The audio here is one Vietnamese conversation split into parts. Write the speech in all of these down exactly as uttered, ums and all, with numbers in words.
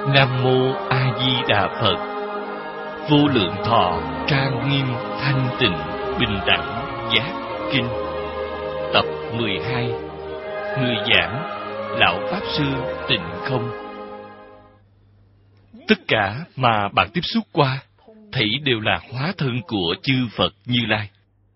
Nam Mô A Di Đà Phật. Vô lượng thọ trang nghiêm thanh tịnh bình đẳng giác kinh. Tập mười hai. Người giảng Lão Pháp Sư Tịnh Không. Tất cả mà bạn tiếp xúc qua thảy đều là hóa thân của chư Phật Như Lai.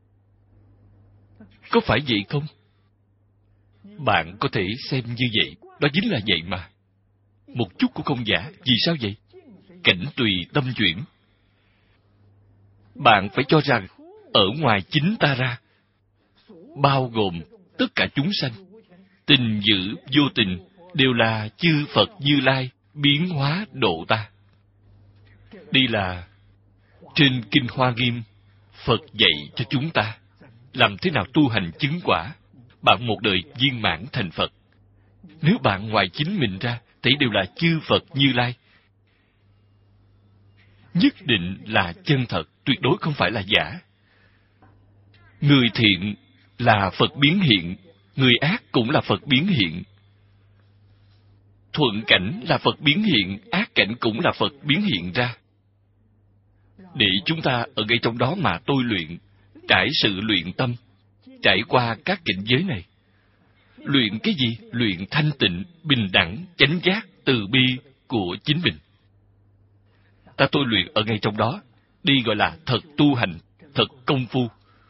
Có phải vậy không? Bạn có thể xem như vậy. Đó chính là vậy mà. Một chút cũng không giả. Vì sao vậy? Cảnh tùy tâm chuyển. Bạn phải cho rằng ở ngoài chính ta ra, bao gồm tất cả chúng sanh, tình dữ vô tình đều là chư Phật Như Lai biến hóa độ ta. Đây là trên Kinh Hoa Nghiêm, Phật dạy cho chúng ta làm thế nào tu hành chứng quả, bạn một đời viên mãn thành Phật. Nếu bạn ngoài chính mình ra, thì đều là chư Phật Như Lai. Nhất định là chân thật, tuyệt đối không phải là giả. Người thiện là Phật biến hiện, người ác cũng là Phật biến hiện. Thuận cảnh là Phật biến hiện, ác cảnh cũng là Phật biến hiện ra. Để chúng ta ở ngay trong đó mà tôi luyện, trải sự luyện tâm, trải qua các cảnh giới này. Luyện cái gì? Luyện thanh tịnh, bình đẳng, chánh giác, từ bi của chính mình. Ta tôi luyện ở ngay trong đó. Đi gọi là thật tu hành, thật công phu.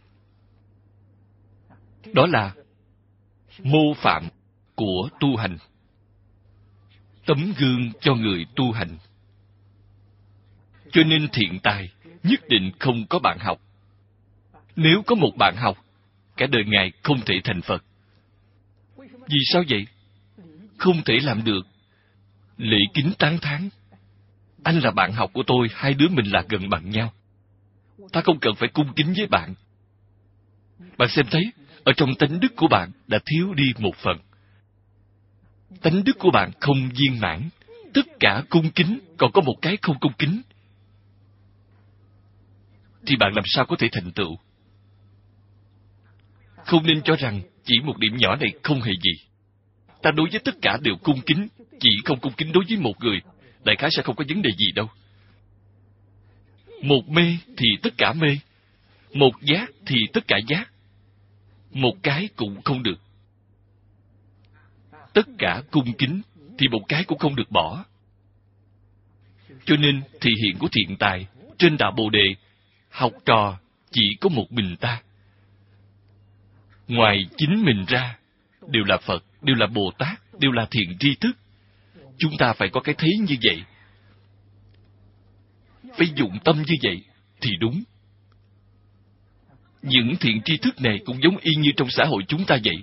Đó là mô phạm của tu hành. Tấm gương cho người tu hành. Cho nên thiện tài nhất định không có bạn học. Nếu có một bạn học, cả đời Ngài không thể thành Phật. Vì sao vậy? Không thể làm được lễ kính tán thán. Anh là bạn học của tôi, hai đứa mình là gần bằng nhau. Ta không cần phải cung kính với bạn. Bạn xem thấy, ở trong tánh đức của bạn đã thiếu đi một phần. Tánh đức của bạn không viên mãn. Tất cả cung kính, còn có một cái không cung kính. Thì bạn làm sao có thể thành tựu? Không nên cho rằng chỉ một điểm nhỏ này không hề gì. Ta đối với tất cả đều cung kính, chỉ không cung kính đối với một người, đại khái sẽ không có vấn đề gì đâu. Một mê thì tất cả mê, một giác thì tất cả giác, một cái cũng không được. Tất cả cung kính thì một cái cũng không được bỏ. Cho nên thị hiện của thiện tài trên đạo Bồ Đề, học trò chỉ có một mình ta. Ngoài chính mình ra, đều là Phật, đều là Bồ Tát, đều là thiện tri thức. Chúng ta phải có cái thấy như vậy. Phải dụng tâm như vậy thì đúng. Những thiện tri thức này cũng giống y như trong xã hội chúng ta vậy.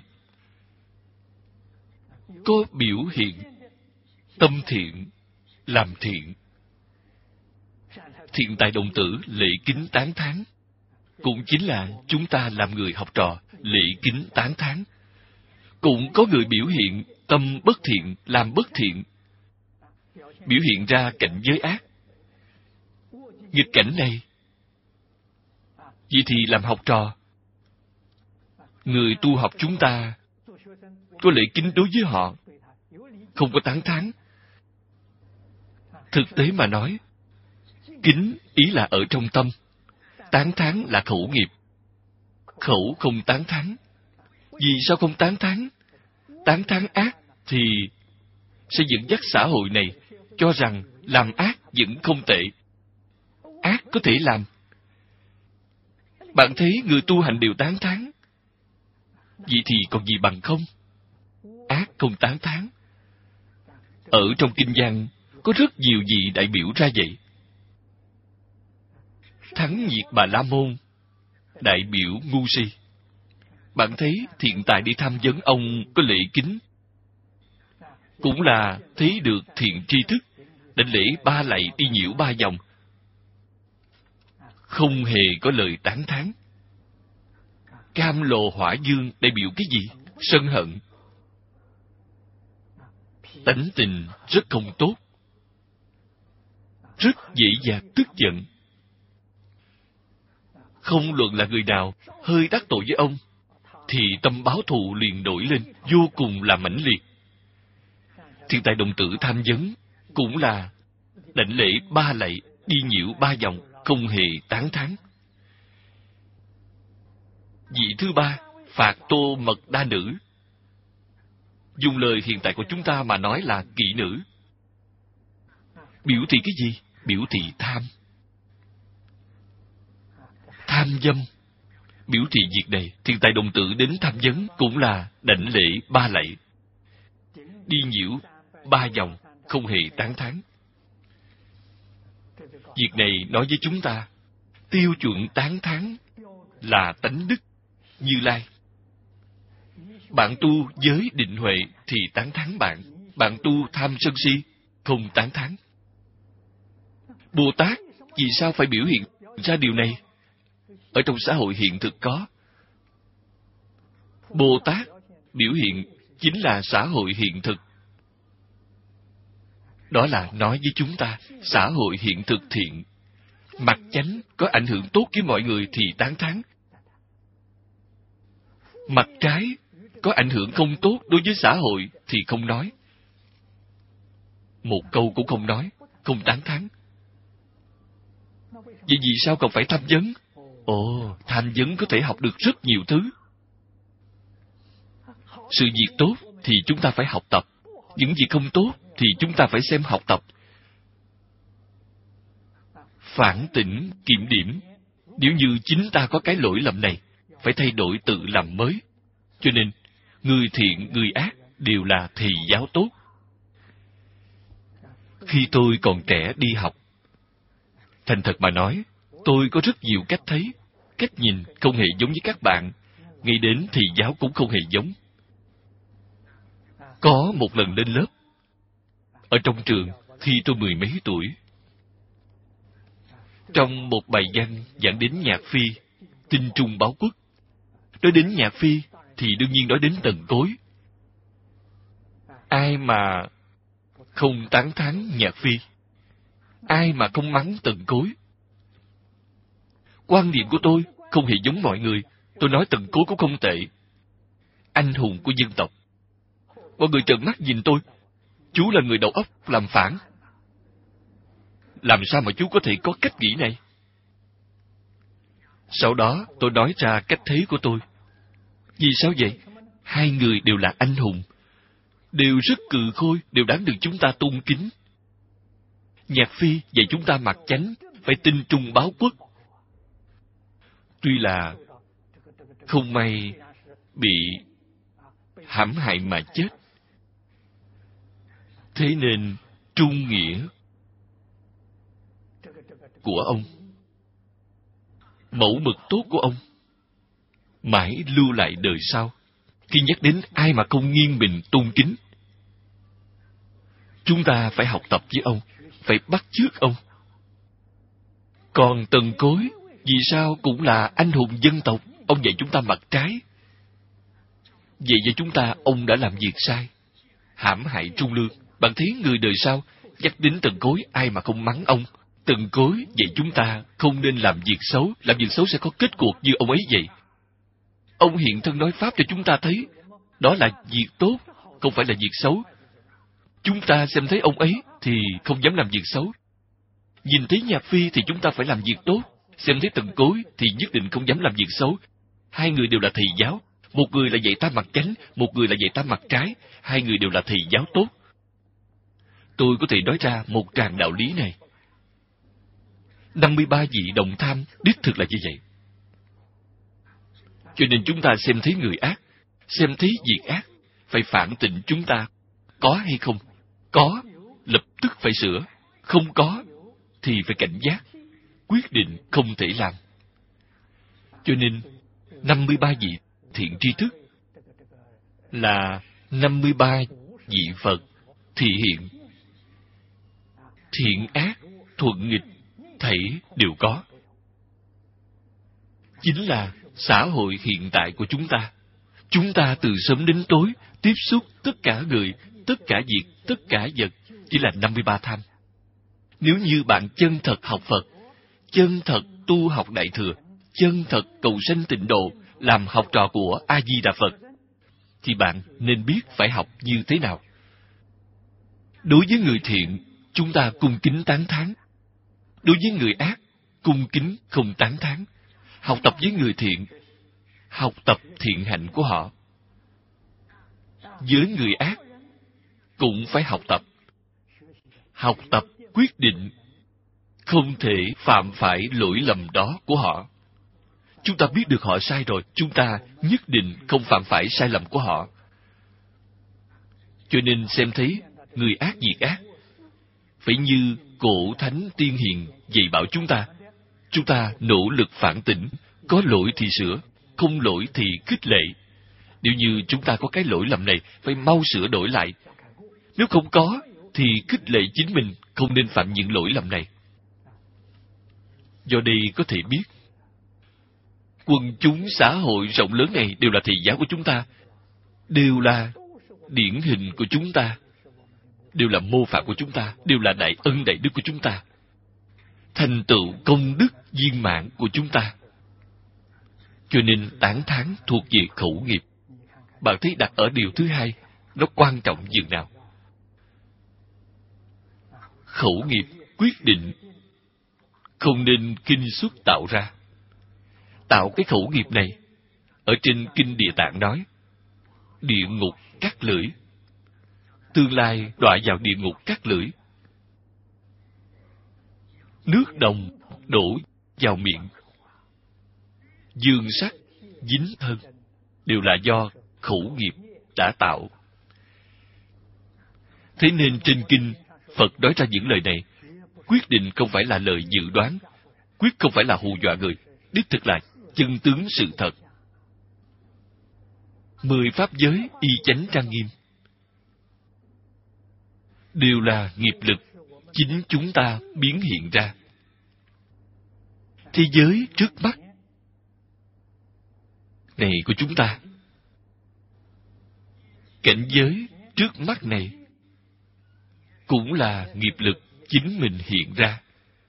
Có biểu hiện tâm thiện, làm thiện. Thiện tài đồng tử, lễ kính tán thán, cũng chính là chúng ta làm người học trò, lễ kính tán thán. Cũng có người biểu hiện tâm bất thiện, làm bất thiện, biểu hiện ra cảnh giới ác. Nghịch cảnh này, vậy thì làm học trò, người tu học chúng ta có lễ kính đối với họ, không có tán thán. Thực tế mà nói, kính ý là ở trong tâm, tán thán là khẩu nghiệp. Khẩu không tán thán. Vì sao không tán thán? Tán thán ác thì sẽ dẫn dắt xã hội này cho rằng làm ác vẫn không tệ. Ác có thể làm. Bạn thấy người tu hành đều tán thán, vậy thì còn gì bằng không? Ác không tán thán. Ở trong kinh văn có rất nhiều vị đại biểu ra vậy. Thắng Nhiệt Bà La Môn đại biểu ngu si. Bạn thấy thiện tài đi tham vấn ông có lễ kính, cũng là thấy được thiện tri thức, đảnh lễ ba lạy đi nhiễu ba vòng, không hề có lời tán thán. Cam Lồ Hỏa Dương đại biểu cái gì? Sân hận. Tánh tình rất không tốt, rất dễ dàng tức giận. Không luận là người nào hơi đắc tội với ông, thì tâm báo thù liền nổi lên, vô cùng là mãnh liệt. Thiện tài đồng tử tham vấn cũng là đảnh lễ ba lạy, đi nhiễu ba vòng, không hề tán thán. Vị thứ ba, Phạt Tô Mật Đa Nữ. Dùng lời hiện tại của chúng ta mà nói là kỹ nữ. Biểu thị cái gì? Biểu thị tham. Tham dâm. Biểu thị việc này, thiên tài đồng tử đến tham vấn cũng là đảnh lễ ba lạy, đi nhiễu ba vòng, không hề tán thán. Việc này nói với chúng ta, tiêu chuẩn tán thán là tánh đức Như Lai. Bạn tu giới định huệ thì tán thán bạn, bạn tu tham sân si không tán thán. Bồ Tát vì sao phải biểu hiện ra điều này? Ở trong xã hội hiện thực có. Bồ Tát biểu hiện chính là xã hội hiện thực. Đó là nói với chúng ta, xã hội hiện thực thiện, mặt chánh có ảnh hưởng tốt với mọi người thì tán thán. Mặt trái có ảnh hưởng không tốt đối với xã hội thì không nói. Một câu cũng không nói, không tán thán. Vậy vì sao còn phải tham vấn? Ồ, tham vấn có thể học được rất nhiều thứ. Sự việc tốt thì chúng ta phải học tập. Những việc không tốt thì chúng ta phải xem học tập. Phản tỉnh, kiểm điểm. Nếu như chính ta có cái lỗi lầm này, phải thay đổi tự làm mới. Cho nên, người thiện, người ác đều là thầy giáo tốt. Khi tôi còn trẻ đi học, thành thật mà nói, tôi có rất nhiều cách thấy, cách nhìn không hề giống với các bạn. Ngay đến thầy giáo cũng không hề giống. Có một lần lên lớp, ở trong trường, khi tôi mười mấy tuổi, trong một bài văn giảng đến nhạc phi, tinh trung báo quốc. Nói đến nhạc phi, thì đương nhiên nói đến Tần Cối. Ai mà không tán thán nhạc phi? Ai mà không mắng Tần Cối? Quan niệm của tôi không hề giống mọi người. Tôi nói Tần Cối cũng không tệ. Anh hùng của dân tộc. Mọi người trợn mắt nhìn tôi. Chú là người đầu óc làm phản. Làm sao mà chú có thể có cách nghĩ này? Sau đó tôi nói ra cách thấy của tôi. Vì sao vậy? Hai người đều là anh hùng, đều rất cừ khôi, đều đáng được chúng ta tôn kính. Nhạc phi dạy chúng ta mặc chánh, phải tinh trung báo quốc. Tuy là không may bị hãm hại mà chết, thế nên trung nghĩa của ông, mẫu mực tốt của ông, mãi lưu lại đời sau. Khi nhắc đến ai mà không nghiêng mình tôn kính, chúng ta phải học tập với ông, phải bắt chước ông. Còn Tần Cối, vì sao cũng là anh hùng dân tộc, ông dạy chúng ta mặt trái. Vậy cho chúng ta, ông đã làm việc sai, hãm hại trung lương. Bạn thấy người đời sau, nhắc đến Tần Cối, ai mà không mắng ông. Tần Cối dạy chúng ta không nên làm việc xấu, làm việc xấu sẽ có kết cuộc như ông ấy vậy. Ông hiện thân nói pháp cho chúng ta thấy, đó là việc tốt, không phải là việc xấu. Chúng ta xem thấy ông ấy thì không dám làm việc xấu. Nhìn thấy nhạc phi thì chúng ta phải làm việc tốt. Xem thấy Tần Cối thì nhất định không dám làm việc xấu. Hai người đều là thầy giáo. Một người là dạy ta mặt chánh, một người là dạy ta mặt trái. Hai người đều là thầy giáo tốt. Tôi có thể nói ra một tràng đạo lý này. năm mươi ba vị đồng tham đích thực là như vậy. Cho nên chúng ta xem thấy người ác, xem thấy việc ác, phải phản tỉnh chúng ta có hay không. Có, lập tức phải sửa. Không có, thì phải cảnh giác, quyết định không thể làm. Cho nên, năm mươi ba vị thiện tri thức là năm mươi ba vị Phật thị hiện. Thiện ác, thuận nghịch, thảy đều có. Chính là xã hội hiện tại của chúng ta. Chúng ta từ sớm đến tối tiếp xúc tất cả người, tất cả việc, tất cả vật chỉ là năm mươi ba tham. Nếu như bạn chân thật học Phật, chân thật tu học Đại Thừa, chân thật cầu sanh tịnh độ, làm học trò của A-di-đà Phật, thì bạn nên biết phải học như thế nào. Đối với người thiện, chúng ta cung kính tán thán. Đối với người ác, cung kính không tán thán. Học tập với người thiện, học tập thiện hạnh của họ. Với người ác, cũng phải học tập. Học tập quyết định không thể phạm phải lỗi lầm đó của họ. Chúng ta biết được họ sai rồi, chúng ta nhất định không phạm phải sai lầm của họ. Cho nên xem thấy người ác diệt ác, phải như cổ thánh tiên hiền dạy bảo chúng ta. Chúng ta nỗ lực phản tỉnh, có lỗi thì sửa, không lỗi thì khích lệ. Nếu như chúng ta có cái lỗi lầm này, phải mau sửa đổi lại. Nếu không có, thì khích lệ chính mình không nên phạm những lỗi lầm này. Do đây có thể biết, quần chúng xã hội rộng lớn này đều là thầy giáo của chúng ta, đều là điển hình của chúng ta, đều là mô phạm của chúng ta, đều là đại ân đại đức của chúng ta, thành tựu công đức viên mãn của chúng ta. Cho nên tán thán thuộc về khẩu nghiệp. Bạn thấy đặt ở điều thứ hai, nó quan trọng dường nào? Khẩu nghiệp quyết định không nên kinh xuất tạo ra. Tạo cái khẩu nghiệp này, ở trên Kinh Địa Tạng nói, địa ngục cắt lưỡi. Tương lai đọa vào địa ngục cắt lưỡi. Nước đồng đổ vào miệng. Dương sắc dính thân, đều là do khẩu nghiệp đã tạo. Thế nên trên kinh, Phật nói ra những lời này, quyết định không phải là lời dự đoán, quyết không phải là hù dọa người, đích thực là chân tướng sự thật. Mười pháp giới y chánh trang nghiêm, đều là nghiệp lực chính chúng ta biến hiện ra. Thế giới trước mắt này của chúng ta, cảnh giới trước mắt này cũng là nghiệp lực chính mình hiện ra.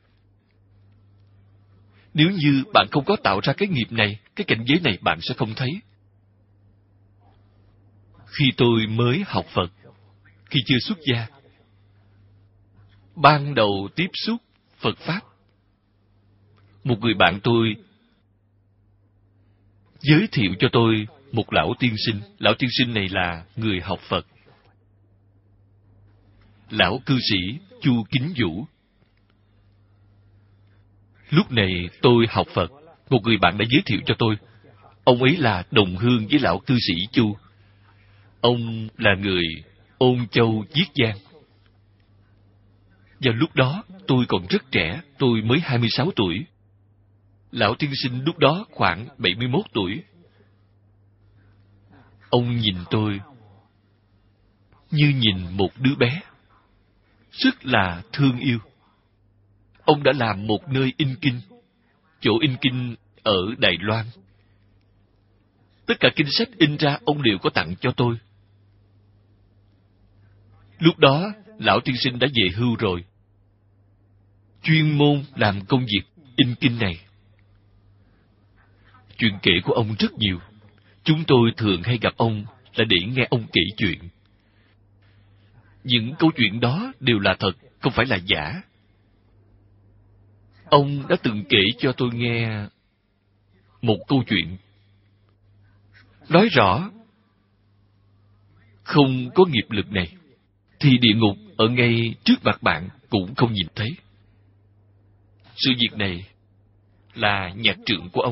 Nếu như bạn không có tạo ra cái nghiệp này, cái cảnh giới này bạn sẽ không thấy. Khi tôi mới học Phật, khi chưa xuất gia, ban đầu tiếp xúc Phật Pháp, một người bạn tôi giới thiệu cho tôi một lão tiên sinh. Lão tiên sinh này là người học Phật. Lão cư sĩ Chu Kính Vũ. Lúc này tôi học Phật, một người bạn đã giới thiệu cho tôi. Ông ấy là đồng hương với lão cư sĩ Chu. Ông là người Ôn Châu Chiết Giang. Vào lúc đó, tôi còn rất trẻ, tôi mới hai mươi sáu tuổi. Lão tiên sinh lúc đó khoảng bảy mươi mốt tuổi. Ông nhìn tôi như nhìn một đứa bé, rất là thương yêu. Ông đã làm một nơi in kinh, chỗ in kinh ở Đài Loan. Tất cả kinh sách in ra ông đều có tặng cho tôi. Lúc đó, lão tiên sinh đã về hưu rồi, chuyên môn làm công việc in kinh này. Chuyện kể của ông rất nhiều. Chúng tôi thường hay gặp ông là để nghe ông kể chuyện. Những câu chuyện đó đều là thật, không phải là giả. Ông đã từng kể cho tôi nghe một câu chuyện, nói rõ không có nghiệp lực này thì địa ngục ở ngay trước mặt bạn cũng không nhìn thấy. Sự việc này là nhạc trưởng của ông,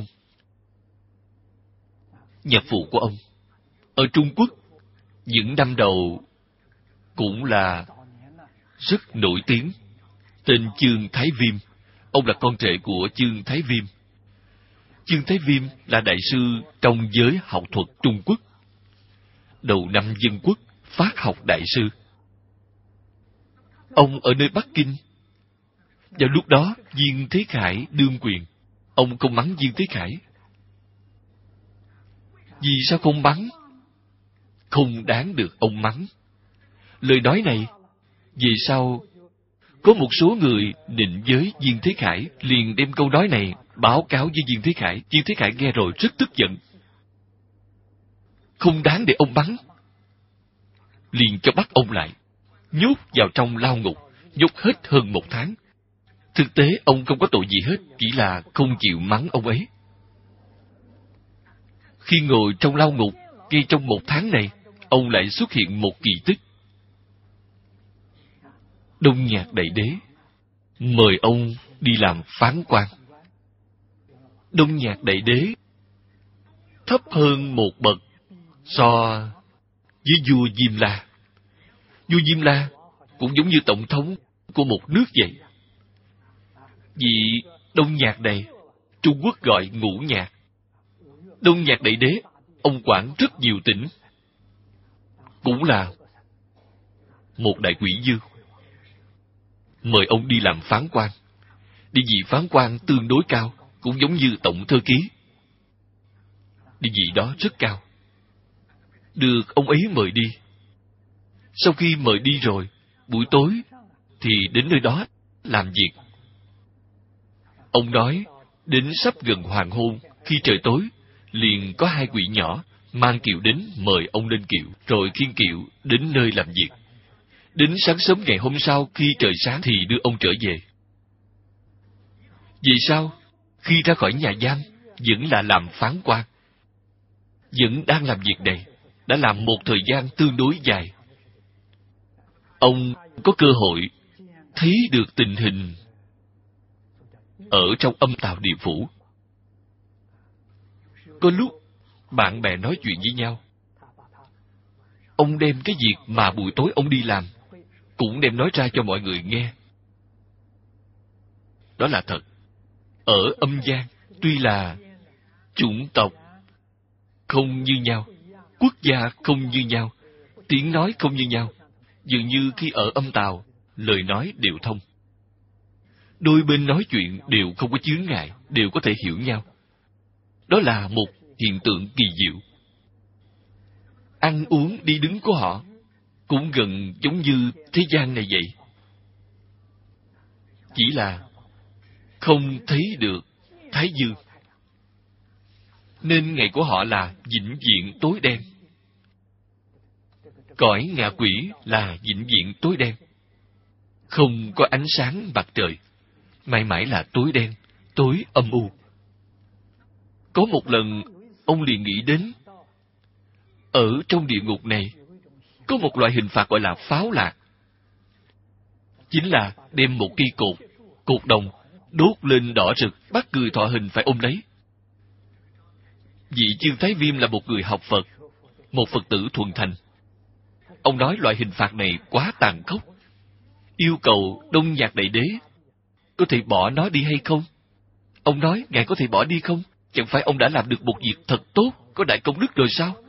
nhạc phụ của ông, ở Trung Quốc những năm đầu cũng là rất nổi tiếng, tên Chương Thái Viêm. Ông là con rể của Chương Thái Viêm. Chương Thái Viêm là đại sư trong giới học thuật Trung Quốc. Đầu năm Dân Quốc phát học đại sư. Ông ở nơi Bắc Kinh. Vào lúc đó, Diên Thế Khải đương quyền. Ông không mắng Diên Thế Khải. Vì sao không mắng? Không đáng được ông mắng. Lời nói này, về sau, có một số người định với Diên Thế Khải liền đem câu nói này báo cáo với Diên Thế Khải. Diên Thế Khải nghe rồi rất tức giận. Không đáng để ông mắng. Liền cho bắt ông lại, nhốt vào trong lao ngục. nhốt hết hơn một tháng. Thực tế ông không có tội gì hết, chỉ là không chịu mắng ông ấy. Khi ngồi trong lao ngục, ngay trong một tháng này, ông lại xuất hiện một kỳ tích. Đông Nhạc Đại Đế mời ông đi làm phán quan. Đông Nhạc Đại Đế thấp hơn một bậc so với vua Diêm La. Vua Diêm La cũng giống như tổng thống của một nước vậy. Vị Đông Nhạc này, Trung Quốc gọi Ngũ Nhạc. Đông Nhạc Đại Đế, ông quản rất nhiều tỉnh, cũng là một đại quỷ dư. Mời ông đi làm phán quan. Địa vị phán quan tương đối cao, cũng giống như tổng thư ký. Địa vị đó rất cao. Được ông ấy mời đi. Sau khi mời đi rồi, buổi tối thì đến nơi đó làm việc. Ông nói, đến sắp gần hoàng hôn, khi trời tối, liền có hai quỷ nhỏ mang kiệu đến mời ông lên kiệu, rồi khiêng kiệu đến nơi làm việc. Đến sáng sớm ngày hôm sau, khi trời sáng thì đưa ông trở về. Vì sao? Khi ra khỏi nhà giam, vẫn là làm phán quan. Vẫn đang làm việc này, đã làm một thời gian tương đối dài. Ông có cơ hội thấy được tình hình ở trong âm tào địa phủ. Có lúc bạn bè nói chuyện với nhau, ông đem cái việc mà buổi tối ông đi làm cũng đem nói ra cho mọi người nghe. Đó là thật. Ở âm gian, tuy là chủng tộc không như nhau, quốc gia không như nhau, tiếng nói không như nhau, dường như khi ở âm tào, lời nói đều thông. Đôi bên nói chuyện đều không có chướng ngại, đều có thể hiểu nhau. Đó là một hiện tượng kỳ diệu. Ăn uống đi đứng của họ cũng gần giống như thế gian này vậy. Chỉ là không thấy được Thái Dương, nên ngày của họ là vĩnh viễn tối đen. Cõi ngạ quỷ là vĩnh viễn tối đen, không có ánh sáng mặt trời, mãi mãi là tối đen, tối âm u. Có một lần ông liền nghĩ đến, ở trong địa ngục này có một loại hình phạt gọi là pháo lạc. Chính là đem một cây cột, cột đồng đốt lên đỏ rực, bắt người thọ hình phải ôm lấy. Vị Chương Thái Viêm là một người học Phật, một Phật tử thuần thành. Ông nói loại hình phạt này quá tàn khốc, yêu cầu Đông Nhạc Đại Đế có thể bỏ nó đi hay không. Ông nói, ngài có thể bỏ đi không? Chẳng phải ông đã làm được một việc thật tốt, có đại công đức rồi sao?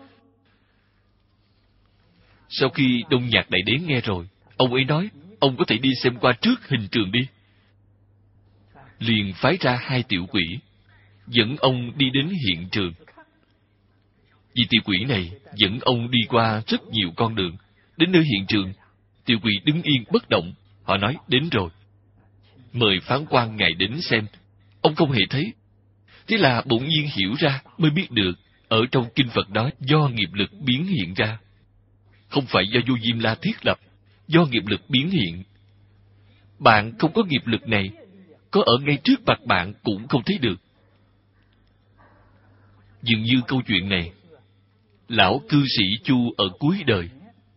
Sau khi Đông Nhạc Đại Đế nghe rồi, ông ấy nói, ông có thể đi xem qua trước hình trường đi. Liền phái ra hai tiểu quỷ, dẫn ông đi đến hiện trường. Vì tiểu quỷ này dẫn ông đi qua rất nhiều con đường. Đến nơi hiện trường, tiểu quỷ đứng yên bất động. Họ nói, đến rồi. Mời phán quan ngài đến xem. Ông không hề thấy. Thế là bỗng nhiên hiểu ra, mới biết được, ở trong kinh Phật đó do nghiệp lực biến hiện ra. Không phải do vua Diêm La thiết lập, do nghiệp lực biến hiện. Bạn không có nghiệp lực này, có ở ngay trước mặt bạn cũng không thấy được. Dường như câu chuyện này, lão cư sĩ Chu ở cuối đời,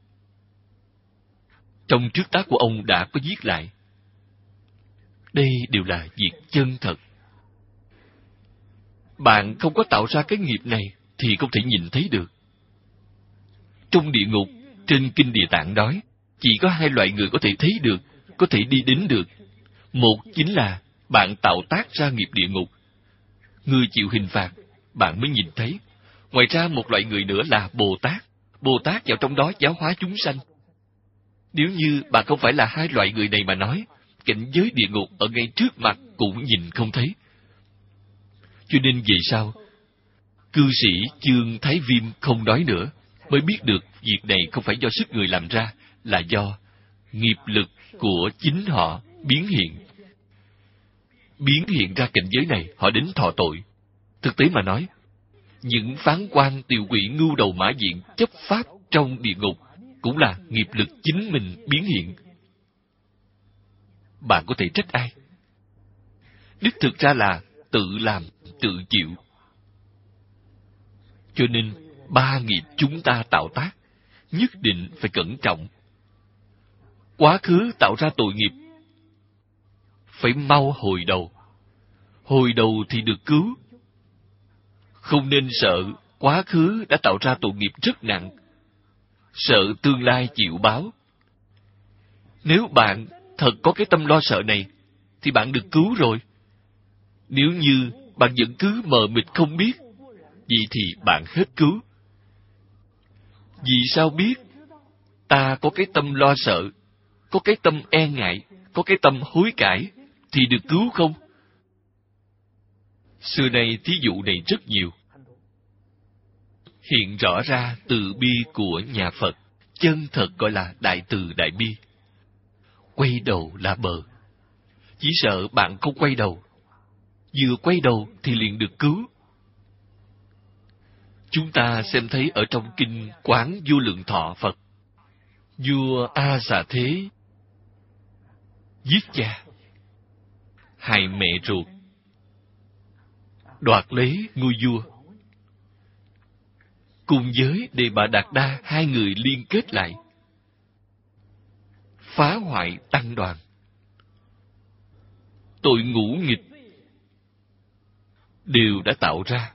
trong trước tác của ông đã có viết lại. Đây đều là việc chân thật. Bạn không có tạo ra cái nghiệp này thì không thể nhìn thấy được. Trong địa ngục, trên Kinh Địa Tạng nói, chỉ có hai loại người có thể thấy được, có thể đi đến được. Một chính là bạn tạo tác ra nghiệp địa ngục. Người chịu hình phạt, bạn mới nhìn thấy. Ngoài ra một loại người nữa là Bồ Tát. Bồ Tát vào trong đó giáo hóa chúng sanh. Nếu như bạn không phải là hai loại người này mà nói, cảnh giới địa ngục ở ngay trước mặt cũng nhìn không thấy. Cho nên về sau, cư sĩ Chương Thái Viêm không nói nữa, mới biết được việc này không phải do sức người làm ra, là do nghiệp lực của chính họ biến hiện. Biến hiện ra cảnh giới này, họ đến thọ tội. Thực tế mà nói, những phán quan tiểu quỷ ngưu đầu mã diện chấp pháp trong địa ngục cũng là nghiệp lực chính mình biến hiện. bạn có thể trách ai? Đích thực ra là tự làm, tự chịu. Cho nên, ba nghiệp chúng ta tạo tác, nhất định phải cẩn trọng. Quá khứ tạo ra tội nghiệp, phải mau hồi đầu. Hồi đầu thì được cứu. Không nên sợ quá khứ đã tạo ra tội nghiệp rất nặng, sợ tương lai chịu báo. Nếu bạn thật có cái tâm lo sợ này, thì bạn được cứu rồi. Nếu như bạn vẫn cứ mờ mịt không biết, vậy thì bạn hết cứu. Vì sao biết? Ta có cái tâm lo sợ, có cái tâm e ngại, có cái tâm hối cải, thì được cứu không? Xưa nay thí dụ này rất nhiều. Hiện rõ ra từ bi của nhà Phật, chân thật gọi là đại từ đại bi. Quay đầu là bờ. Chỉ sợ bạn không quay đầu. Vừa quay đầu thì liền được cứu. Chúng ta xem thấy ở trong kinh Quán Vô Lượng Thọ Phật, vua A Xà Thế giết cha, hại mẹ ruột, đoạt lấy ngôi vua. Cùng với Đề Bà Đạt Đa, hai người liên kết lại, phá hoại tăng đoàn. Tội ngũ nghịch đều đã tạo ra.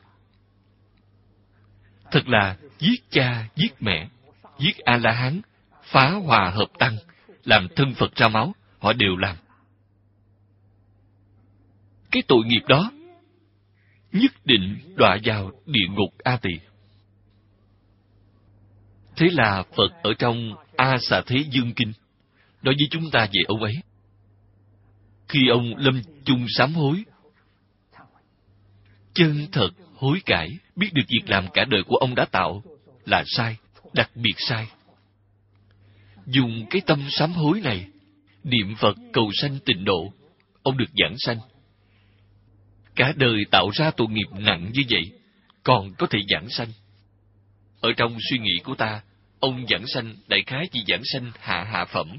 Thật là giết cha, giết mẹ, giết A-la-hán, phá hòa hợp tăng, làm thân Phật ra máu, họ đều làm. Cái tội nghiệp đó nhất định đọa vào địa ngục A Tỳ. Thế là Phật ở trong A Xà Thế Dương Kinh nói với chúng ta về ông ấy. Khi ông lâm chung sám hối, chân thật hối cải, biết được việc làm cả đời của ông đã tạo là sai, đặc biệt sai. Dùng cái tâm sám hối này, niệm Phật cầu sanh tịnh độ, ông được giảng sanh. Cả đời tạo ra tội nghiệp nặng như vậy, còn có thể giảng sanh. Ở trong suy nghĩ của ta, ông giảng sanh đại khái chỉ giảng sanh hạ hạ phẩm.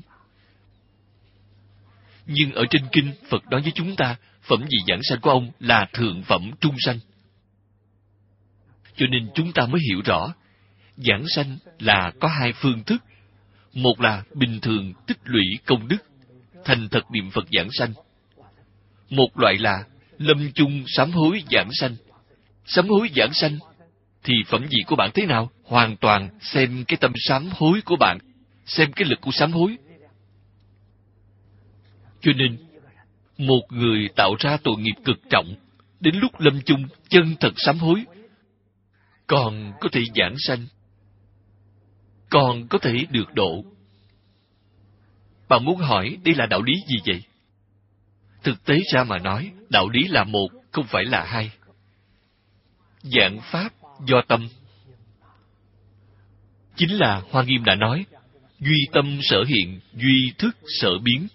Nhưng ở trên kinh, Phật nói với chúng ta, phẩm vị giảng sanh của ông là thượng phẩm trung sanh. Cho nên chúng ta mới hiểu rõ, giảng sanh là có hai phương thức. Một là bình thường tích lũy công đức, thành thật niệm Phật giảng sanh. Một loại là lâm chung sám hối giảng sanh. Sám hối giảng sanh thì phẩm vị của bạn thế nào? Hoàn toàn xem cái tâm sám hối của bạn, xem cái lực của sám hối. Cho nên, một người tạo ra tội nghiệp cực trọng, đến lúc lâm chung chân thật sám hối, còn có thể giảng sanh, còn có thể được độ. Bạn muốn hỏi đây là đạo lý gì vậy? Thực tế ra mà nói, đạo lý là một, không phải là hai. Giảng pháp do tâm. Chính là Hoa Nghiêm đã nói, duy tâm sở hiện, duy thức sở biến.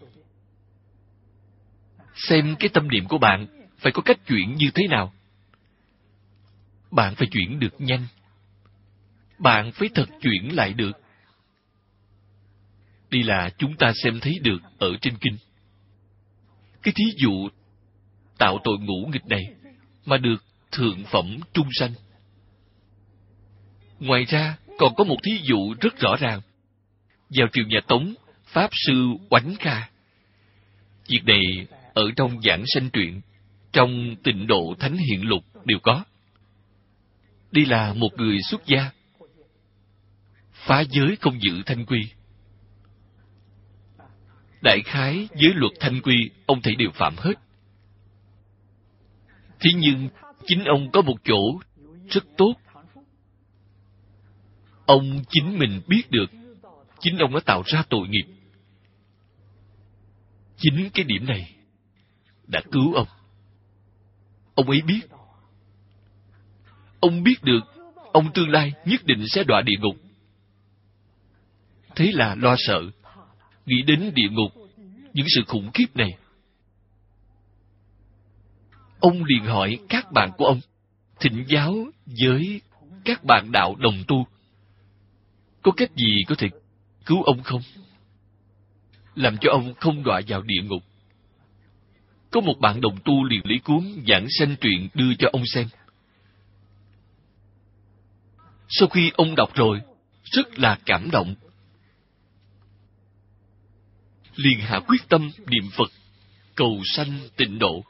Xem cái tâm niệm của bạn phải có cách chuyển như thế nào. Bạn phải chuyển được nhanh. Bạn phải thật chuyển lại được. Đây là chúng ta xem thấy được ở trên kinh. Cái thí dụ tạo tội ngũ nghịch này mà được thượng phẩm trung sanh. Ngoài ra, còn có một thí dụ rất rõ ràng. Vào triều nhà Tống, Pháp Sư Oánh Kha. Việc này ở trong Giảng Sanh Truyện, trong Tịnh Độ Thánh Hiện Lục đều có. Đây là một người xuất gia, phá giới không giữ thanh quy. Đại khái giới luật thanh quy, ông thầy đều phạm hết. Thế nhưng, chính ông có một chỗ rất tốt. Ông chính mình biết được, chính ông đã tạo ra tội nghiệp. Chính cái điểm này đã cứu ông. Ông ấy biết. Ông biết được, ông tương lai nhất định sẽ đọa địa ngục. Thế là lo sợ, nghĩ đến địa ngục, những sự khủng khiếp này. Ông liền hỏi các bạn của ông, thỉnh giáo với các bạn đạo đồng tu, có cách gì có thể cứu ông không? Làm cho ông không đọa vào địa ngục. Có một bạn đồng tu liền lấy cuốn Giảng Sanh truyện đưa cho ông xem. Sau khi ông đọc rồi, rất là cảm động. Liền hạ quyết tâm niệm Phật, cầu sanh tịnh độ.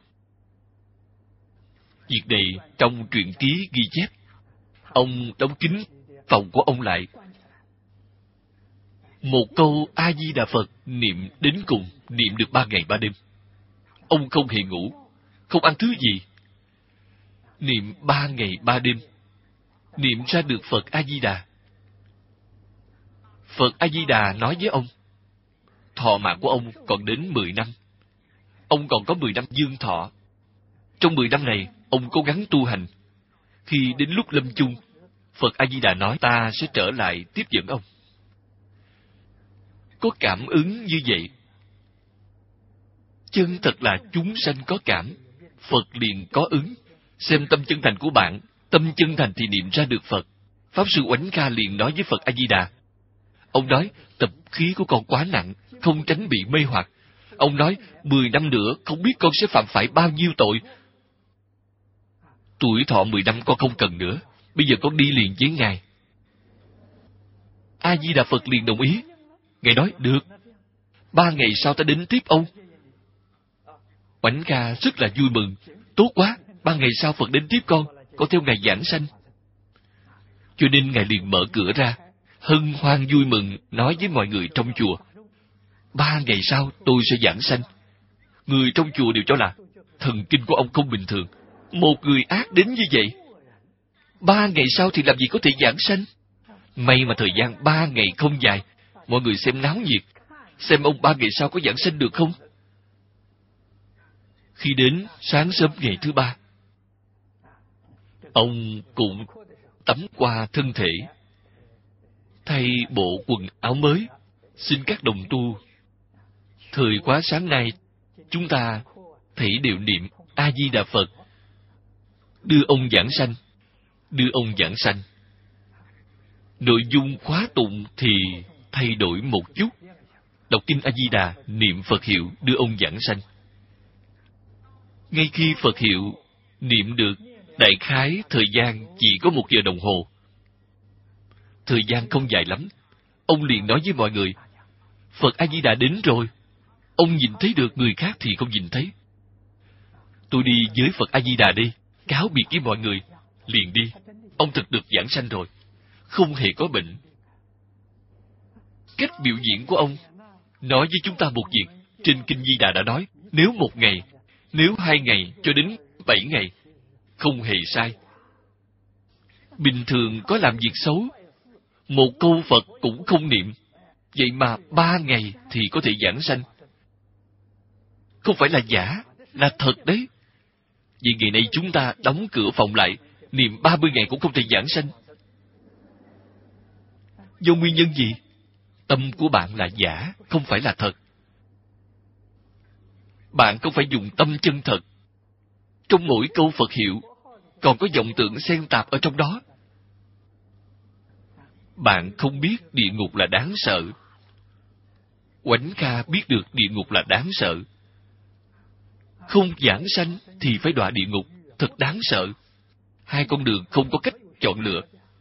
Việc này trong truyện ký ghi chép. Ông đóng kín phòng của ông lại. Một câu A-di-đà Phật niệm đến cùng, niệm được ba ngày ba đêm. Ông không hề ngủ, không ăn thứ gì. Niệm ba ngày ba đêm, niệm ra được Phật A-di-đà. Phật A-di-đà nói với ông, thọ mạng của ông còn đến mười năm. Ông còn có mười năm dương thọ. Trong mười năm này, ông cố gắng tu hành. Khi đến lúc lâm chung, Phật A-di-đà nói, ta sẽ trở lại tiếp dẫn ông. Có cảm ứng như vậy. Chân thật là chúng sanh có cảm, Phật liền có ứng. Xem tâm chân thành của bạn, tâm chân thành thì niệm ra được Phật. Pháp sư Oánh Kha liền nói với Phật A-di-đà. Ông nói, tập khí của con quá nặng, không tránh bị mê hoặc. Ông nói, mười năm nữa, không biết con sẽ phạm phải bao nhiêu tội. Tuổi thọ mười năm con không cần nữa, bây giờ con đi liền với Ngài. A-di-đà Phật liền đồng ý. Ngài nói, được. Ba ngày sau ta đến tiếp ông. Oánh Kha rất là vui mừng. Tốt quá, ba ngày sau Phật đến tiếp con, con theo Ngài giảng sanh. Cho nên Ngài liền mở cửa ra, hân hoan vui mừng nói với mọi người trong chùa. Ba ngày sau tôi sẽ giảng sanh. Người trong chùa đều cho là thần kinh của ông không bình thường. Một người ác đến như vậy, ba ngày sau thì làm gì có thể giảng sanh? May mà thời gian ba ngày không dài. Mọi người xem náo nhiệt, xem ông ba ngày sau có giảng sanh được không. Khi đến sáng sớm ngày thứ ba, ông cũng tắm qua thân thể, thay bộ quần áo mới, xin các đồng tu. Thời khóa sáng nay, chúng ta thảy đều niệm A-di-đà Phật, đưa ông giảng sanh, đưa ông giảng sanh. Nội dung khóa tụng thì thay đổi một chút. Đọc kinh A-di-đà, niệm Phật hiệu, đưa ông giảng sanh. Ngay khi Phật hiệu niệm được, đại khái thời gian chỉ có một giờ đồng hồ. Thời gian không dài lắm. Ông liền nói với mọi người, Phật A-di-đà đến rồi. Ông nhìn thấy được, người khác thì không nhìn thấy. Tôi đi với Phật A-di-đà đi, cáo biệt với mọi người, liền đi. Ông thực được giảng sanh rồi, không hề có bệnh. Cách biểu diễn của ông nói với chúng ta một việc. Trên Kinh Di Đà đã nói, nếu một ngày, nếu hai ngày cho đến bảy ngày, không hề sai. Bình thường có làm việc xấu, một câu Phật cũng không niệm, vậy mà ba ngày thì có thể giảng sanh. Không phải là giả, là thật đấy. Vì ngày nay chúng ta đóng cửa phòng lại, niệm ba mươi ngày cũng không thể giảng sanh. Do nguyên nhân gì? Tâm của bạn là giả, không phải là thật. Bạn không phải dùng tâm chân thật. Trong mỗi câu Phật hiệu, còn có vọng tưởng xen tạp ở trong đó. Bạn không biết địa ngục là đáng sợ. Oánh Kha biết được địa ngục là đáng sợ. Không giảng sanh thì phải đọa địa ngục, thật đáng sợ. Hai con đường không có cách chọn lựa.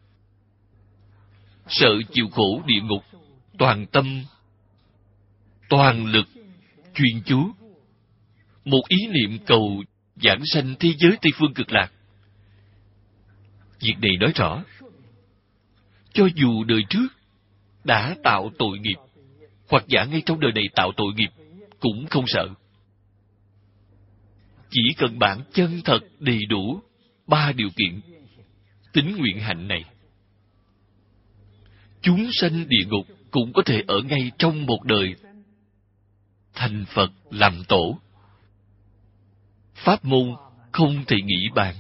Sợ chịu khổ địa ngục, toàn tâm, toàn lực, chuyên chú. Một ý niệm cầu giảng sanh thế giới Tây Phương Cực Lạc. Việc này nói rõ, cho dù đời trước đã tạo tội nghiệp, hoặc giả ngay trong đời này tạo tội nghiệp, cũng không sợ. Chỉ cần bạn chân thật đầy đủ ba điều kiện tín nguyện hạnh này, chúng sanh địa ngục cũng có thể ở ngay trong một đời thành Phật làm tổ. Pháp môn không thể nghĩ bàn.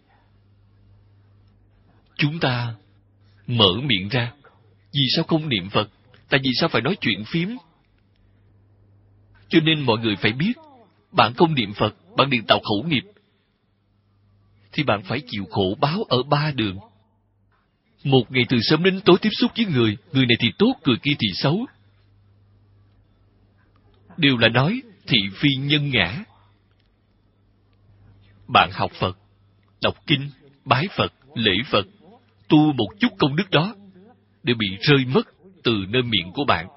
Chúng ta mở miệng ra, vì sao không niệm Phật? Tại vì sao phải nói chuyện phím? Cho nên mọi người phải biết, bạn không niệm Phật, bạn liền tạo khẩu nghiệp, thì bạn phải chịu khổ báo ở ba đường. Một ngày từ sớm đến tối tiếp xúc với người, người này thì tốt, người kia thì xấu. Đều là nói thị phi nhân ngã. Bạn học Phật, đọc kinh, bái Phật, lễ Phật, tu một chút công đức đó đều bị rơi mất từ nơi miệng của bạn.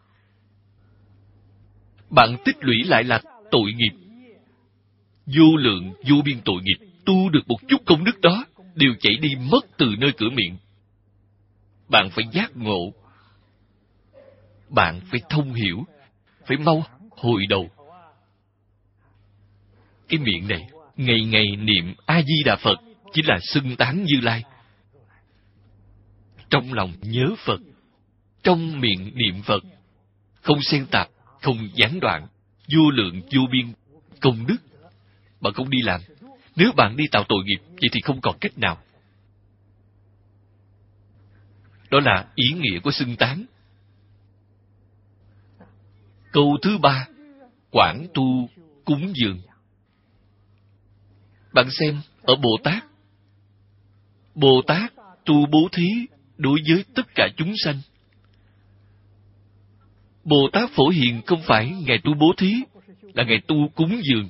Bạn tích lũy lại là tội nghiệp, vô lượng vô biên tội nghiệp. Tu được một chút công đức đó đều chảy đi mất từ nơi cửa miệng. Bạn phải giác ngộ, bạn phải thông hiểu, phải mau hồi đầu. Cái miệng này ngày ngày niệm A Di Đà Phật chính là xưng tán Như Lai. Trong lòng nhớ Phật, trong miệng niệm Phật, không xen tạp, không gián đoạn, vô lượng vô biên công đức. Bạn không đi làm, nếu bạn đi tạo tội nghiệp, vậy thì không còn cách nào. Đó là ý nghĩa của xưng tán. Câu thứ ba, quảng tu cúng dường. Bạn xem, ở Bồ Tát, Bồ Tát tu bố thí đối với tất cả chúng sanh. Bồ Tát Phổ Hiền không phải Ngài tu bố thí, là Ngài tu cúng dường.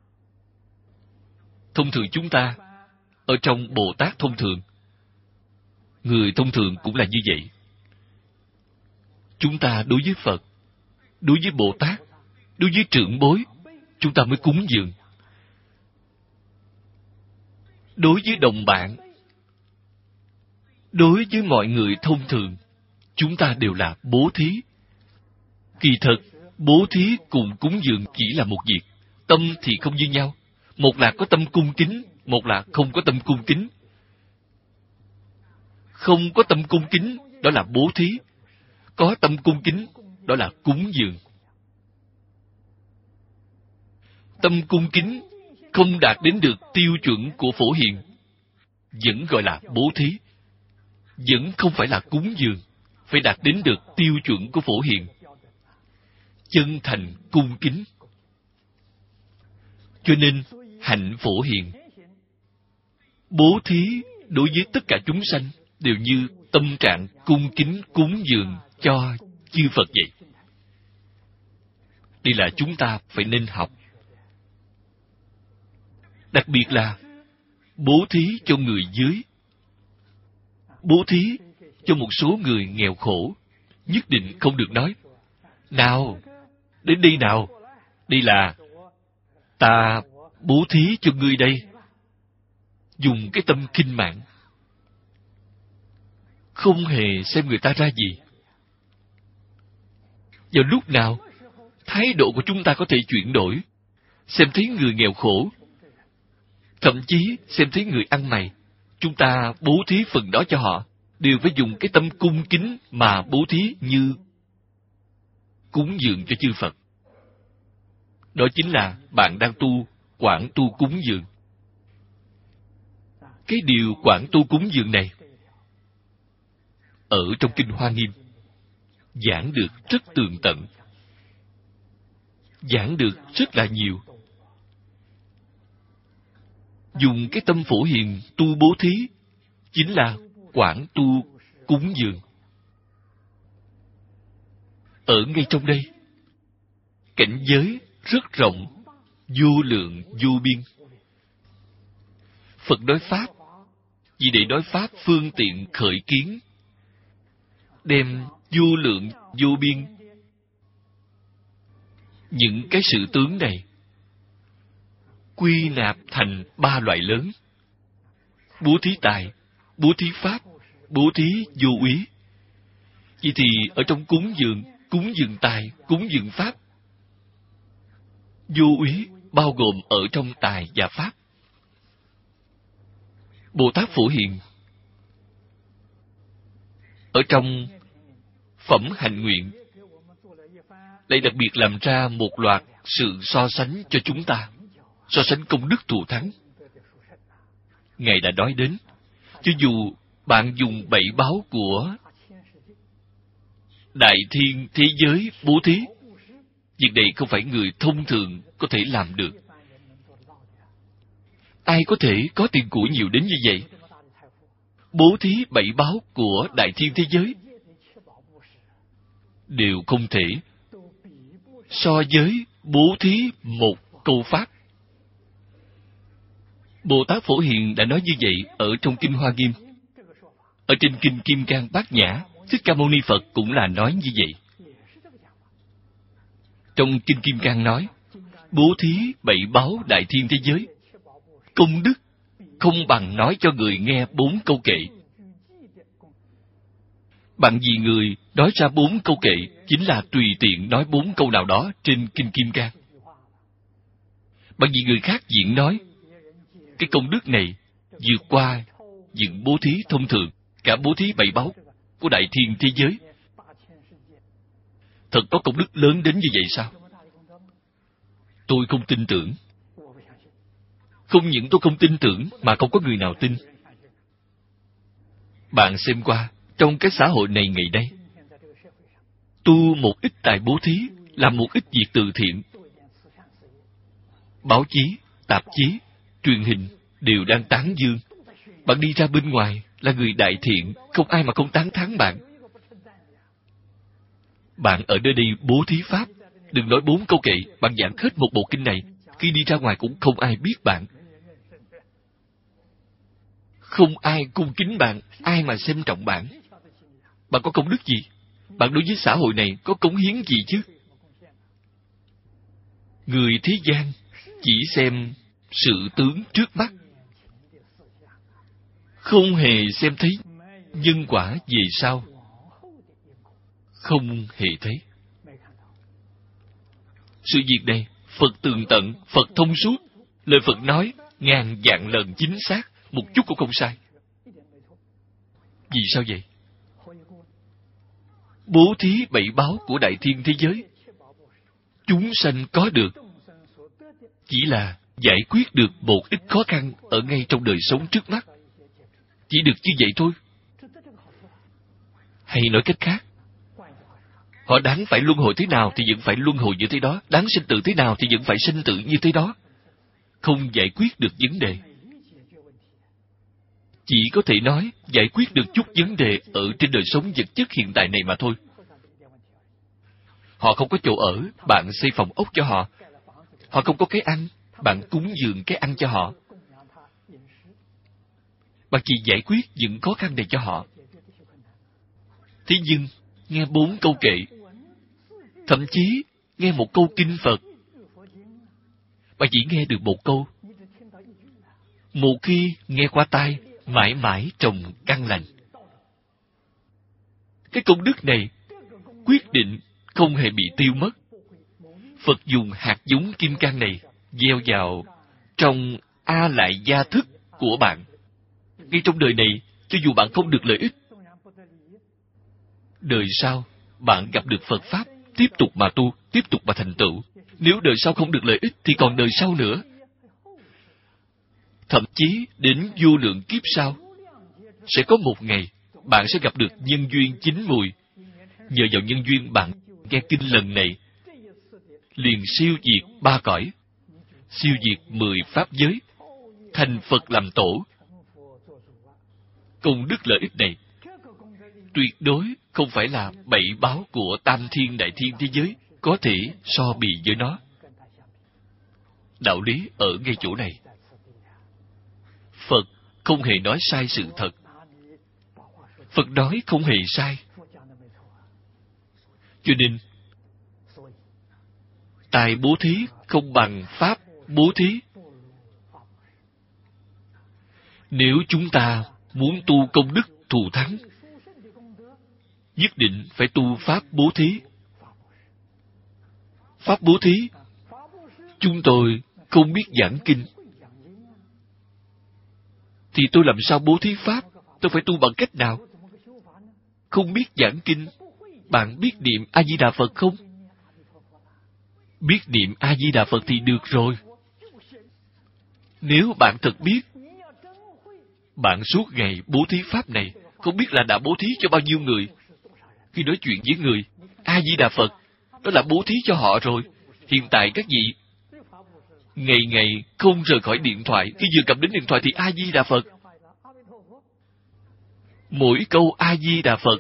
Thông thường chúng ta, ở trong Bồ Tát thông thường, người thông thường cũng là như vậy. Chúng ta đối với Phật, đối với Bồ Tát, đối với trưởng bối, chúng ta mới cúng dường. Đối với đồng bạn, đối với mọi người thông thường, chúng ta đều là bố thí. Kỳ thật, bố thí cùng cúng dường chỉ là một việc. Tâm thì không như nhau. Một là có tâm cung kính, một là không có tâm cung kính. Không có tâm cung kính, đó là bố thí. Có tâm cung kính, đó là cúng dường. Tâm cung kính không đạt đến được tiêu chuẩn của Phổ Hiền, vẫn gọi là bố thí. Vẫn không phải là cúng dường, phải đạt đến được tiêu chuẩn của Phổ Hiền. Chân thành cung kính. Cho nên, hạnh Phổ Hiền, bố thí đối với tất cả chúng sanh đều như tâm trạng cung kính cúng dường cho chư Phật vậy. Đây là chúng ta phải nên học. Đặc biệt là bố thí cho người dưới, bố thí cho một số người nghèo khổ, nhất định không được nói: nào, đến đây nào, đây là ta bố thí cho ngươi đây. Dùng cái tâm khinh mạn, không hề xem người ta ra gì. Vào lúc nào thái độ của chúng ta có thể chuyển đổi, xem thấy người nghèo khổ, thậm chí xem thấy người ăn mày, chúng ta bố thí phần đó cho họ, đều phải dùng cái tâm cung kính mà bố thí như cúng dường cho chư Phật. Đó chính là bạn đang tu quảng tu cúng dường. Cái điều quảng tu cúng dường này ở trong Kinh Hoa Nghiêm giảng được rất tường tận, giảng được rất là nhiều. Dùng cái tâm Phổ Hiền tu bố thí chính là quảng tu cúng dường. Ở ngay trong đây, cảnh giới rất rộng, vô lượng vô biên. Phật nói Pháp vì để nói Pháp phương tiện khởi kiến, đem vô lượng vô biên những cái sự tướng này quy nạp thành ba loại lớn: bố thí tài, bố thí pháp, bố thí vô úy. Vậy thì ở trong cúng dường, cúng dường tài, cúng dường pháp, vô úy bao gồm ở trong tài và pháp. Bồ Tát Phổ Hiền ở trong phẩm hạnh nguyện lại đặc biệt làm ra một loạt sự so sánh cho chúng ta, so sánh công đức thù thắng. Ngài đã nói đến, cho dù bạn dùng bảy báu của đại thiên thế giới bố thí, việc này không phải người thông thường có thể làm được. Ai có thể có tiền của nhiều đến như vậy? Bố thí bảy báu của đại thiên thế giới đều không thể so với bố thí một câu pháp. Bồ Tát Phổ Hiền đã nói như vậy ở trong Kinh Hoa Nghiêm. Ở trên Kinh Kim Cang Bát Nhã, Thích Ca Mâu Ni Phật cũng là nói như vậy. Trong Kinh Kim Cang nói, bố thí bảy báu đại thiên thế giới, công đức không bằng nói cho người nghe bốn câu kệ. Bằng vì người nói ra bốn câu kệ chính là tùy tiện nói bốn câu nào đó trên Kinh Kim Cang. Bằng vì người khác diễn nói, cái công đức này vượt qua những bố thí thông thường, cả bố thí bảy báu của đại thiên thế giới. Thật có công đức lớn đến như vậy sao? Tôi không tin tưởng. Không những tôi không tin tưởng mà không có người nào tin. Bạn xem qua, trong cái xã hội này ngày nay, tu một ít tài bố thí, làm một ít việc từ thiện, báo chí, tạp chí, truyền hình đều đang tán dương. Bạn đi ra bên ngoài là người đại thiện, không ai mà không tán thán bạn. Bạn ở nơi đây bố thí pháp, đừng nói bốn câu kệ, bạn giảng hết một bộ kinh này, khi đi ra ngoài cũng không ai biết bạn. Không ai cung kính bạn, ai mà xem trọng bạn. Bạn có công đức gì? Bạn đối với xã hội này có cống hiến gì chứ? Người thế gian chỉ xem sự tướng trước mắt, không hề xem thấy nhân quả về sau. Không hề thấy. Sự việc này, Phật tường tận, Phật thông suốt. Lời Phật nói, ngàn vạn lần chính xác, một chút cũng không sai. Vì sao vậy? Bố thí bảy báu của đại thiên thế giới, chúng sanh có được, chỉ là giải quyết được một ít khó khăn ở ngay trong đời sống trước mắt. Chỉ được như vậy thôi. Hay nói cách khác, họ đáng phải luân hồi thế nào thì vẫn phải luân hồi như thế đó, đáng sinh tử thế nào thì vẫn phải sinh tử như thế đó. Không giải quyết được vấn đề. Chỉ có thể nói giải quyết được chút vấn đề ở trên đời sống vật chất hiện tại này mà thôi. Họ không có chỗ ở, bạn xây phòng ốc cho họ. Họ không có cái ăn, bạn cúng dường cái ăn cho họ. Bạn chỉ giải quyết những khó khăn này cho họ. Thế nhưng, nghe bốn câu kệ, thậm chí nghe một câu kinh Phật, bạn chỉ nghe được một câu. Một khi nghe qua tai, mãi mãi trồng căn lành. Cái công đức này quyết định không hề bị tiêu mất. Phật dùng hạt giống kim cang này gieo vào trong A Lại Gia thức của bạn. Ngay trong đời này, cho dù bạn không được lợi ích, đời sau bạn gặp được Phật Pháp, tiếp tục mà tu, tiếp tục mà thành tựu. Nếu đời sau không được lợi ích thì còn đời sau nữa. Thậm chí đến vô lượng kiếp sau, sẽ có một ngày bạn sẽ gặp được nhân duyên chín mùi. Nhờ vào nhân duyên bạn nghe kinh lần này, liền siêu diệt ba cõi, siêu diệt mười pháp giới, thành Phật làm tổ. Công đức lợi ích này tuyệt đối không phải là bảy báo của tam thiên đại thiên thế giới có thể so bì với nó. Đạo lý ở ngay chỗ này. Phật không hề nói sai sự thật. Phật nói không hề sai. Cho nên, tài bố thí không bằng pháp bố thí. Nếu chúng ta muốn tu công đức thù thắng, nhất định phải tu pháp bố thí. Pháp bố thí, chúng tôi không biết giảng kinh, thì tôi làm sao bố thí pháp? Tôi phải tu bằng cách nào? Không biết giảng kinh, bạn biết niệm A-di-đà Phật không? Biết niệm A-di-đà Phật thì được rồi. Nếu bạn thật biết, bạn suốt ngày bố thí pháp này, không biết là đã bố thí cho bao nhiêu người. Khi nói chuyện với người, A-di-đà Phật, đó là bố thí cho họ rồi. Hiện tại các vị, ngày ngày không rời khỏi điện thoại, khi vừa cầm đến điện thoại thì A-di-đà Phật. Mỗi câu A-di-đà Phật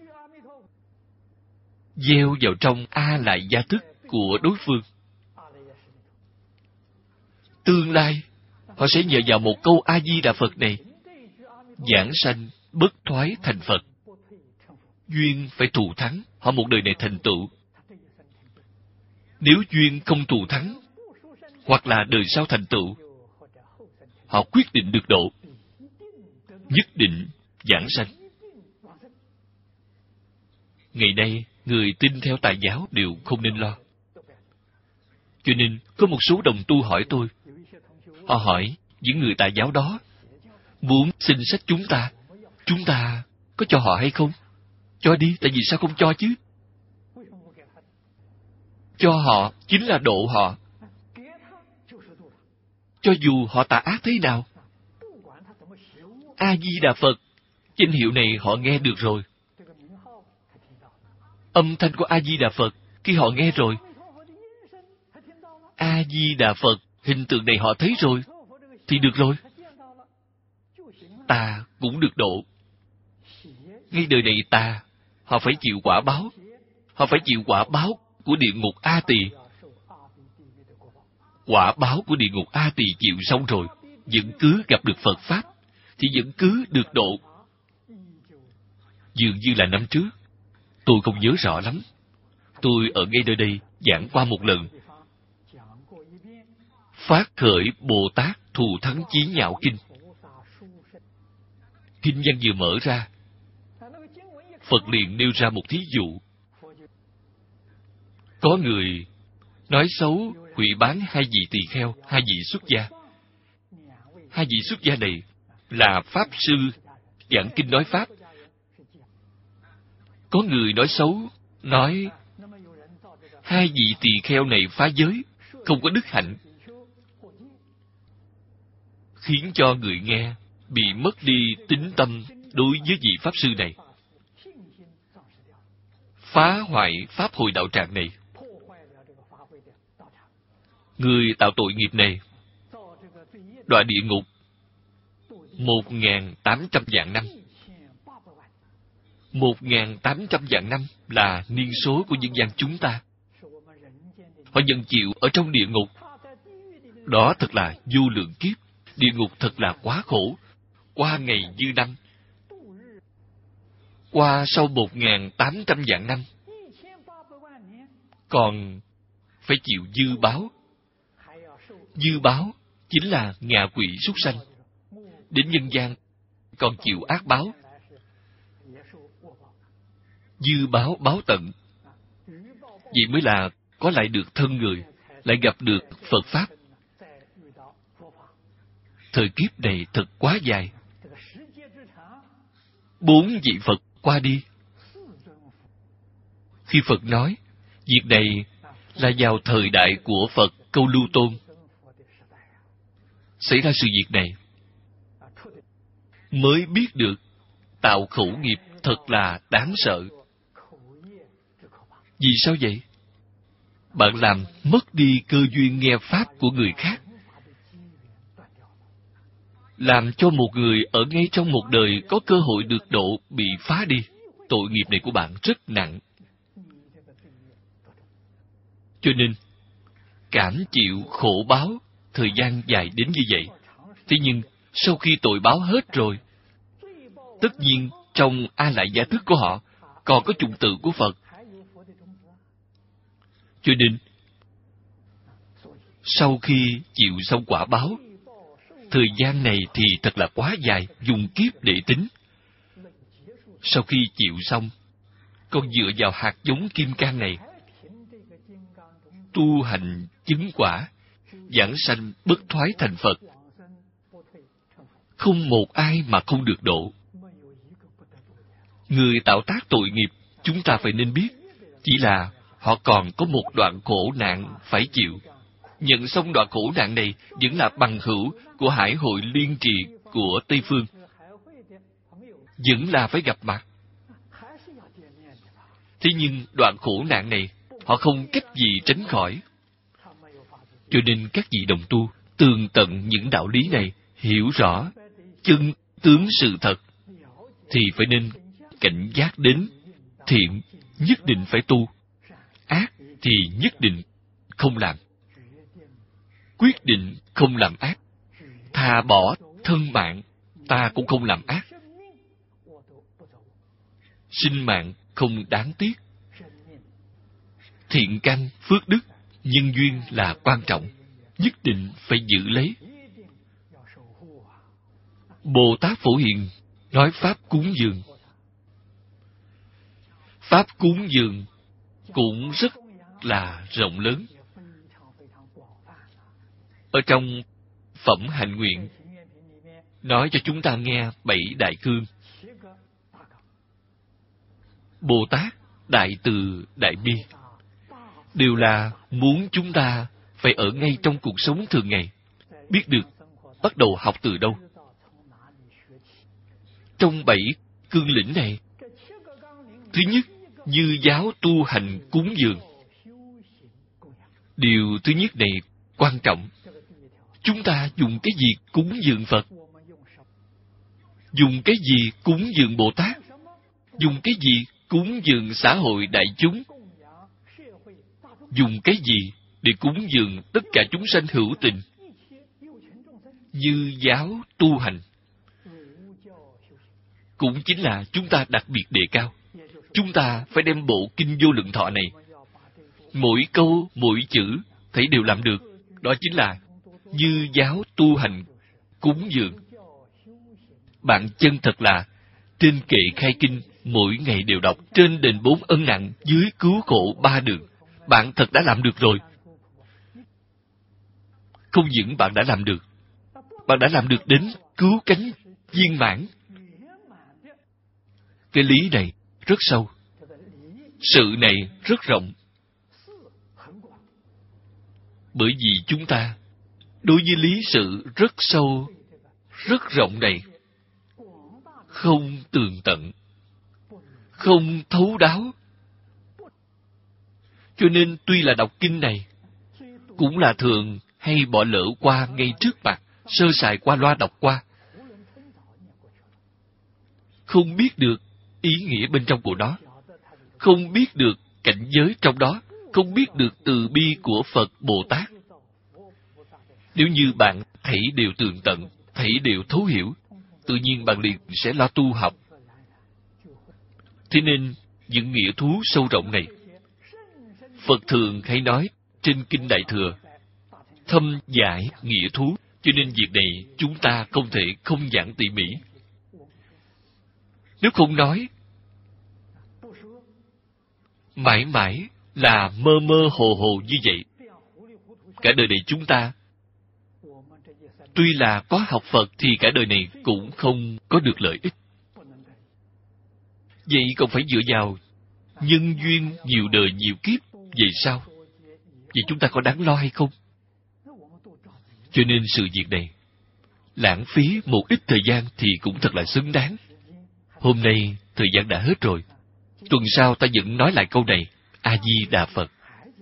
gieo vào trong A Lại Gia thức của đối phương. Tương lai, họ sẽ nhờ vào một câu A-di-đà Phật này, giảng sanh bất thoái thành Phật. Duyên phải thù thắng, họ một đời này thành tựu. Nếu duyên không thù thắng, hoặc là đời sau thành tựu, họ quyết định được độ, nhất định giảng sanh. Ngày nay, người tin theo Tà giáo đều không nên lo. Cho nên, có một số đồng tu hỏi tôi. Họ hỏi, những người Tà giáo đó muốn xin sách chúng ta, chúng ta có cho họ hay không? Cho đi, tại vì sao không cho chứ? Cho họ chính là độ họ. Cho dù họ tà ác thế nào, A-di-đà Phật, danh hiệu này họ nghe được rồi. Âm thanh của A-di-đà Phật, khi họ nghe rồi, A-di-đà Phật, hình tượng này họ thấy rồi, thì được rồi. Ta cũng được độ. Ngay đời này ta, họ phải chịu quả báo. Họ phải chịu quả báo của địa ngục A Tỳ. Quả báo của địa ngục A Tỳ chịu xong rồi, vẫn cứ gặp được Phật Pháp, thì vẫn cứ được độ. Dường như là năm trước, tôi không nhớ rõ lắm. Tôi ở ngay nơi đây giảng qua một lần. Phát khởi Bồ Tát Thù Thắng Chí Nhạo Kinh. Kinh văn vừa mở ra, Phật liền nêu ra một thí dụ. Có người nói xấu, hủy bán hai vị tỳ kheo, hai vị xuất gia. Hai vị xuất gia này là Pháp Sư giảng kinh nói Pháp. Có người nói xấu, nói hai vị tỳ kheo này phá giới, không có đức hạnh, khiến cho người nghe bị mất đi tín tâm đối với vị Pháp Sư này, phá hoại Pháp hội đạo tràng này. Người tạo tội nghiệp này đọa địa ngục một nghìn tám trăm vạn năm. Một nghìn tám trăm vạn năm là niên số của nhân gian chúng ta. Họ nhận chịu ở trong địa ngục. Đó thật là vô lượng kiếp. Địa ngục thật là quá khổ. Qua ngày như năm. Qua sau một nghìn tám trăm vạn năm, còn phải chịu dư báo. Dư báo chính là ngạ quỷ súc sanh. Đến nhân gian còn chịu ác báo. Dư báo báo tận. Vậy mới là có lại được thân người, lại gặp được Phật Pháp. Thời kiếp này thật quá dài. Bốn vị Phật qua đi. Khi Phật nói, việc này là vào thời đại của Phật Câu Lưu Tôn xảy ra sự việc này, mới biết được tạo khẩu nghiệp thật là đáng sợ. Vì sao vậy? Bạn làm mất đi cơ duyên nghe Pháp của người khác, làm cho một người ở ngay trong một đời có cơ hội được độ bị phá đi. Tội nghiệp này của bạn rất nặng. Cho nên, cảm chịu khổ báo thời gian dài đến như vậy. Thế nhưng, sau khi tội báo hết rồi, tất nhiên trong A Lại Gia thức của họ còn có chủng tử của Phật. Cho nên, sau khi chịu xong quả báo, thời gian này thì thật là quá dài, dùng kiếp để tính. Sau khi chịu xong, con dựa vào hạt giống kim cang này, tu hành chứng quả, giảng sanh bất thoái thành Phật. Không một ai mà không được độ. Người tạo tác tội nghiệp, chúng ta phải nên biết, chỉ là họ còn có một đoạn khổ nạn phải chịu. Nhận xong đoạn khổ nạn này vẫn là bằng hữu của Hải hội Liên Trì của Tây Phương. Vẫn là phải gặp mặt. Thế nhưng đoạn khổ nạn này, họ không cách gì tránh khỏi. Cho nên các vị đồng tu tường tận những đạo lý này, hiểu rõ chân tướng sự thật, thì phải nên cảnh giác đến. Thiện nhất định phải tu, ác thì nhất định không làm. Quyết định không làm ác, thà bỏ thân mạng, ta cũng không làm ác. Sinh mạng không đáng tiếc. Thiện căn, phước đức, nhân duyên là quan trọng, nhất định phải giữ lấy. Bồ Tát Phổ Hiền nói pháp cúng dường. Pháp cúng dường cũng rất là rộng lớn. Ở trong Phẩm Hạnh Nguyện nói cho chúng ta nghe bảy đại cương. Bồ Tát đại từ đại bi đều là muốn chúng ta phải ở ngay trong cuộc sống thường ngày, biết được bắt đầu học từ đâu. Trong bảy cương lĩnh này, thứ nhất, như giáo tu hành cúng dường. Điều thứ nhất này quan trọng. Chúng ta dùng cái gì cúng dường Phật? Dùng cái gì cúng dường Bồ Tát? Dùng cái gì cúng dường xã hội đại chúng? Dùng cái gì để cúng dường tất cả chúng sanh hữu tình? Như giáo tu hành. Cũng chính là chúng ta đặc biệt đề cao. Chúng ta phải đem bộ Kinh Vô Lượng Thọ này, mỗi câu, mỗi chữ, thấy đều làm được. Đó chính là như giáo tu hành cúng dường. Bạn chân thật là trên kệ khai kinh, mỗi ngày đều đọc, trên đền bốn ân nặng, dưới cứu khổ ba đường. Bạn thật đã làm được rồi. Không những bạn đã làm được, bạn đã làm được đến cứu cánh viên mãn. Cái lý này rất sâu, sự này rất rộng. Bởi vì chúng ta đối với lý sự rất sâu, rất rộng này, không tường tận, không thấu đáo. Cho nên tuy là đọc kinh này, cũng là thường hay bỏ lỡ qua ngay trước mặt, sơ sài qua loa đọc qua. Không biết được ý nghĩa bên trong của nó, không biết được cảnh giới trong đó, không biết được từ bi của Phật Bồ Tát. Nếu như bạn thấy đều tường tận, thấy đều thấu hiểu, tự nhiên bạn liền sẽ lo tu học. Thế nên, những nghĩa thú sâu rộng này, Phật thường hay nói trên Kinh Đại Thừa, thâm giải nghĩa thú, cho nên việc này chúng ta không thể không giảng tỉ mỉ. Nếu không nói, mãi mãi là mơ mơ hồ hồ như vậy. Cả đời này chúng ta, tuy là có học Phật thì cả đời này cũng không có được lợi ích. Vậy còn phải dựa vào nhân duyên nhiều đời nhiều kiếp, vậy sao? Vậy chúng ta có đáng lo hay không? Cho nên sự việc này, lãng phí một ít thời gian thì cũng thật là xứng đáng. Hôm nay, thời gian đã hết rồi. Tuần sau ta vẫn nói lại câu này. A-di-đà Phật.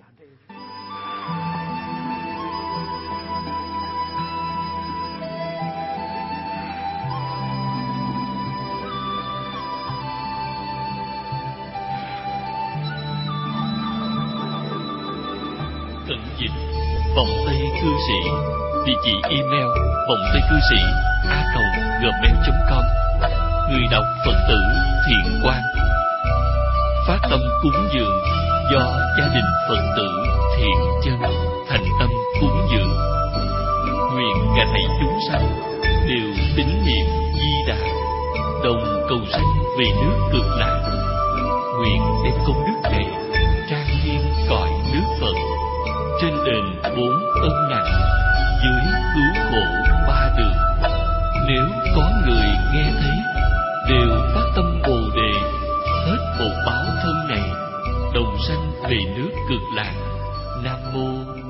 Cẩn dịch Vọng Tây Cư Sĩ. Địa chỉ email vọng tây cư sĩ a còng gmail chấm com. Người đọc Phật tử Thiện Quang. Phát tâm cúng dường do gia đình Phật tử Thiện Chân thành tâm cúng dường. Nguyện cả thảy chúng sanh đều tín niệm Di Đà, đồng cầu sanh về nước Cực Lạc. Nguyện đem công đức này trang nghiêm cõi nước Phật, trên đền bốn ân nặng, dưới cứu khổ ba đường. Nếu có người nghe thấy đều phát tâm Bồ Đề, hết bột báo thân này, đồng sanh về nước Cực Lạc. Nam mô